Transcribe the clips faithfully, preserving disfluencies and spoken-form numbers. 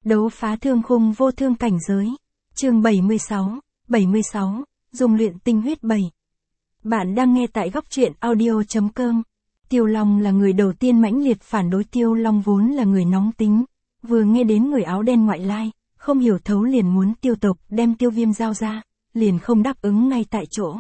Đấu phá thương khung vô thương cảnh giới. Chương bảy mươi sáu, bảy mươi sáu, dùng luyện tinh huyết bảy. Bạn đang nghe tại góc truyện audio chấm com. Tiêu Long là người đầu tiên mãnh liệt phản đối. Tiêu Long vốn là người nóng tính, vừa nghe đến người áo đen ngoại lai, không hiểu thấu liền muốn tiêu tộc đem Tiêu Viêm giao ra, liền không đáp ứng ngay tại chỗ.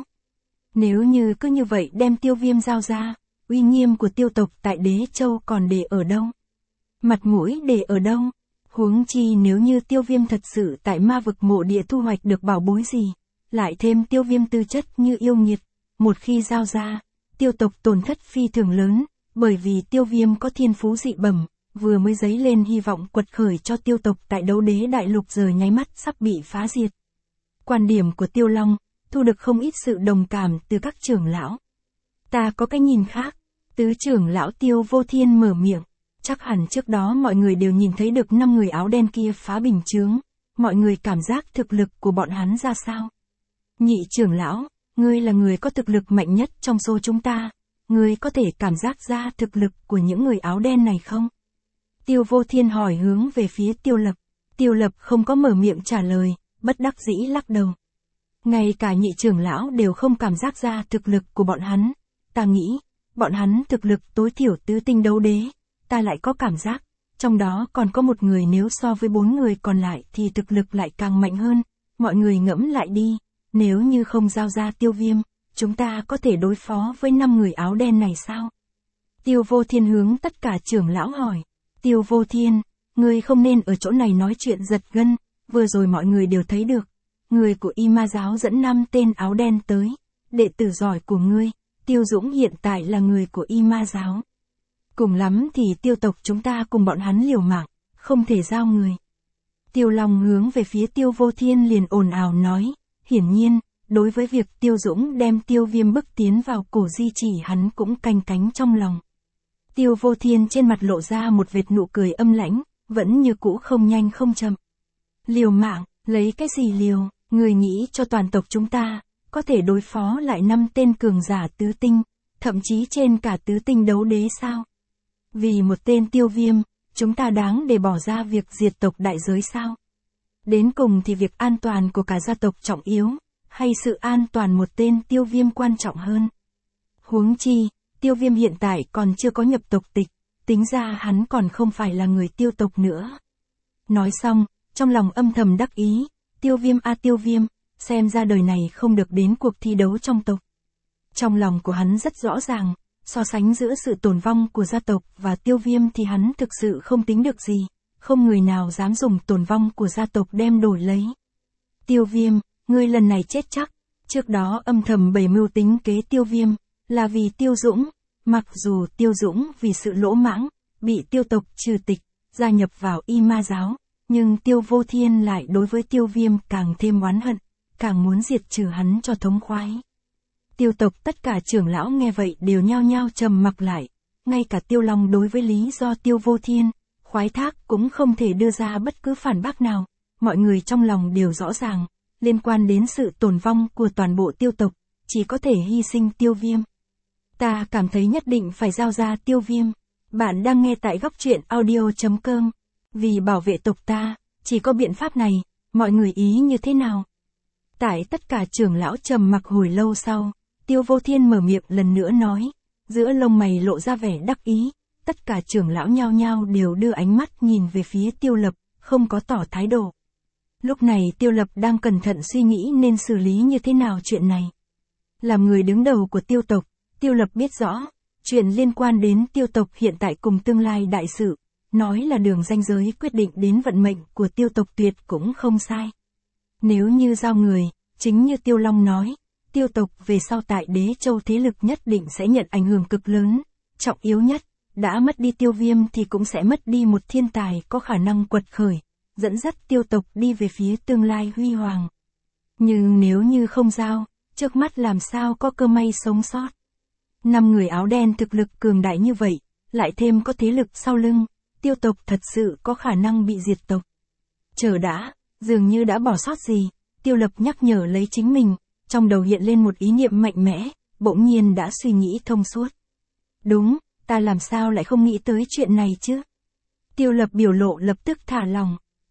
Nếu như cứ như vậy đem Tiêu Viêm giao ra, uy nghiêm của tiêu tộc tại Đế Châu còn để ở đâu? Mặt mũi để ở đâu? Huống chi nếu như Tiêu Viêm thật sự tại ma vực mộ địa thu hoạch được bảo bối gì, lại thêm Tiêu Viêm tư chất như yêu nghiệt, một khi giao ra, tiêu tộc tổn thất phi thường lớn, bởi vì Tiêu Viêm có thiên phú dị bẩm, vừa mới dấy lên hy vọng quật khởi cho tiêu tộc tại Đấu Đế đại lục giờ nháy mắt sắp bị phá diệt. Quan điểm của Tiêu Long thu được không ít sự đồng cảm từ các trưởng lão. Ta có cái nhìn khác. Tứ trưởng lão Tiêu Vô Thiên mở miệng. Chắc hẳn trước đó mọi người đều nhìn thấy được năm người áo đen kia phá bình chướng, mọi người cảm giác thực lực của bọn hắn ra sao? Nhị trưởng lão, ngươi là người có thực lực mạnh nhất trong số chúng ta, ngươi có thể cảm giác ra thực lực của những người áo đen này không? Tiêu Vô Thiên hỏi hướng về phía Tiêu Lập. Tiêu Lập không có mở miệng trả lời, bất đắc dĩ lắc đầu. Ngay cả nhị trưởng lão đều không cảm giác ra thực lực của bọn hắn. Ta nghĩ, bọn hắn thực lực tối thiểu tứ tinh đấu đế. Ta lại có cảm giác, trong đó còn có một người nếu so với bốn người còn lại thì thực lực lại càng mạnh hơn. Mọi người ngẫm lại đi, nếu như không giao ra Tiêu Viêm, chúng ta có thể đối phó với năm người áo đen này sao? Tiêu Vô Thiên hướng tất cả trưởng lão hỏi. Tiêu Vô Thiên, ngươi không nên ở chỗ này nói chuyện giật gân, vừa rồi mọi người đều thấy được. Người của Y Ma giáo dẫn năm tên áo đen tới, đệ tử giỏi của ngươi, Tiêu Dũng hiện tại là người của Y Ma giáo. Cùng lắm thì tiêu tộc chúng ta cùng bọn hắn liều mạng, không thể giao người. Tiêu Long hướng về phía Tiêu Vô Thiên liền ồn ào nói, hiển nhiên, đối với việc Tiêu Dũng đem Tiêu Viêm bức tiến vào cổ di chỉ hắn cũng canh cánh trong lòng. Tiêu Vô Thiên trên mặt lộ ra một vệt nụ cười âm lãnh, vẫn như cũ không nhanh không chậm. Liều mạng, lấy cái gì liều, người nghĩ cho toàn tộc chúng ta, có thể đối phó lại năm tên cường giả tứ tinh, thậm chí trên cả tứ tinh đấu đế sao? Vì một tên Tiêu Viêm, chúng ta đáng để bỏ ra việc diệt tộc đại giới sao? Đến cùng thì việc an toàn của cả gia tộc trọng yếu, hay sự an toàn một tên Tiêu Viêm quan trọng hơn? Huống chi, Tiêu Viêm hiện tại còn chưa có nhập tộc tịch, tính ra hắn còn không phải là người tiêu tộc nữa. Nói xong, trong lòng âm thầm đắc ý, Tiêu Viêm a Tiêu Viêm, xem ra đời này không được đến cuộc thi đấu trong tộc. Trong lòng của hắn rất rõ ràng, so sánh giữa sự tồn vong của gia tộc và Tiêu Viêm thì hắn thực sự không tính được gì, không người nào dám dùng tồn vong của gia tộc đem đổi lấy. Tiêu Viêm, ngươi lần này chết chắc, trước đó âm thầm bày mưu tính kế Tiêu Viêm, là vì Tiêu Dũng, mặc dù Tiêu Dũng vì sự lỗ mãng, bị tiêu tộc trừ tịch, gia nhập vào Y Ma giáo, nhưng Tiêu Vô Thiên lại đối với Tiêu Viêm càng thêm oán hận, càng muốn diệt trừ hắn cho thống khoái. Tiêu tộc tất cả trưởng lão nghe vậy đều nhao nhao trầm mặc lại, ngay cả Tiêu Long đối với lý do Tiêu Vô Thiên, khoái thác cũng không thể đưa ra bất cứ phản bác nào, mọi người trong lòng đều rõ ràng, liên quan đến sự tồn vong của toàn bộ tiêu tộc, chỉ có thể hy sinh Tiêu Viêm. Ta cảm thấy nhất định phải giao ra Tiêu Viêm. Bạn đang nghe tại góc truyện audio chấm com. Vì bảo vệ tộc ta, chỉ có biện pháp này, mọi người ý như thế nào? Tại tất cả trưởng lão trầm mặc hồi lâu sau, Tiêu Vô Thiên mở miệng lần nữa nói, giữa lông mày lộ ra vẻ đắc ý, tất cả trưởng lão nhao nhao đều đưa ánh mắt nhìn về phía Tiêu Lập, không có tỏ thái độ. Lúc này Tiêu Lập đang cẩn thận suy nghĩ nên xử lý như thế nào chuyện này. Làm người đứng đầu của tiêu tộc, Tiêu Lập biết rõ, chuyện liên quan đến tiêu tộc hiện tại cùng tương lai đại sự, nói là đường ranh giới quyết định đến vận mệnh của tiêu tộc tuyệt cũng không sai. Nếu như giao người, chính như Tiêu Long nói, tiêu tộc về sau tại Đế Châu thế lực nhất định sẽ nhận ảnh hưởng cực lớn, trọng yếu nhất, đã mất đi Tiêu Viêm thì cũng sẽ mất đi một thiên tài có khả năng quật khởi, dẫn dắt tiêu tộc đi về phía tương lai huy hoàng. Nhưng nếu như không giao, trước mắt làm sao có cơ may sống sót. Năm người áo đen thực lực cường đại như vậy, lại thêm có thế lực sau lưng, tiêu tộc thật sự có khả năng bị diệt tộc. Chờ đã, dường như đã bỏ sót gì, Tiêu Lập nhắc nhở lấy chính mình, trong đầu hiện lên một ý niệm mạnh mẽ, bỗng nhiên đã suy nghĩ thông suốt. Đúng, ta làm sao lại không nghĩ tới chuyện này chứ? Tiêu Lập biểu lộ lập tức thả lòng.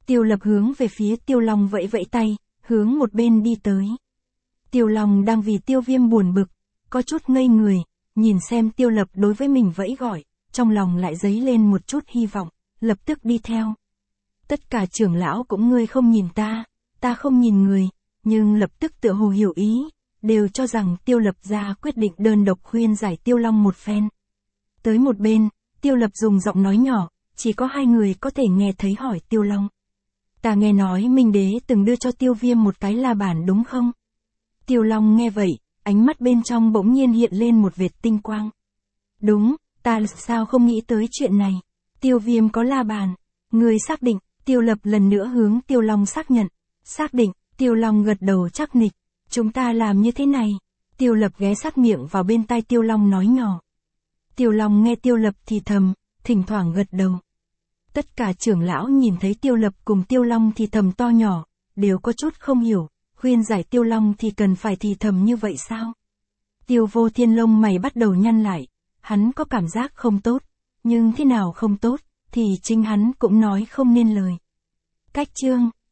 Tiêu Lập hướng về phía Tiêu Long vẫy vẫy tay, hướng một bên đi tới. Tiêu Long đang vì Tiêu Viêm buồn bực, có chút ngây người, nhìn xem Tiêu Lập đối với mình vẫy gọi, trong lòng lại dấy lên một chút hy vọng, lập tức đi theo. Tất cả trưởng lão cũng ngươi không nhìn ta, ta không nhìn người, nhưng lập tức tựa hồ hiểu ý, đều cho rằng Tiêu Lập ra quyết định đơn độc khuyên giải Tiêu Long một phen. Tới một bên, Tiêu Lập dùng giọng nói nhỏ, chỉ có hai người có thể nghe thấy hỏi Tiêu Long. Ta nghe nói Minh Đế từng đưa cho Tiêu Viêm một cái la bàn đúng không? Tiêu Long nghe vậy, ánh mắt bên trong bỗng nhiên hiện lên một vệt tinh quang. Đúng, ta sao không nghĩ tới chuyện này? Tiêu Viêm có la bàn. Người xác định, Tiêu Lập lần nữa hướng Tiêu Long xác nhận. Xác định, Tiêu Long gật đầu chắc nịch. Chúng ta làm như thế này. Tiêu Lập ghé sát miệng vào bên tai Tiêu Long nói nhỏ. Tiêu Long nghe Tiêu Lập thì thầm, thỉnh thoảng gật đầu. Tất cả trưởng lão nhìn thấy Tiêu Lập cùng Tiêu Long thì thầm to nhỏ, đều có chút không hiểu, khuyên giải Tiêu Long thì cần phải thì thầm như vậy sao? Tiêu Vô Thiên lông mày bắt đầu nhăn lại, hắn có cảm giác không tốt, nhưng thế nào không tốt, thì chính hắn cũng nói không nên lời. Cách chương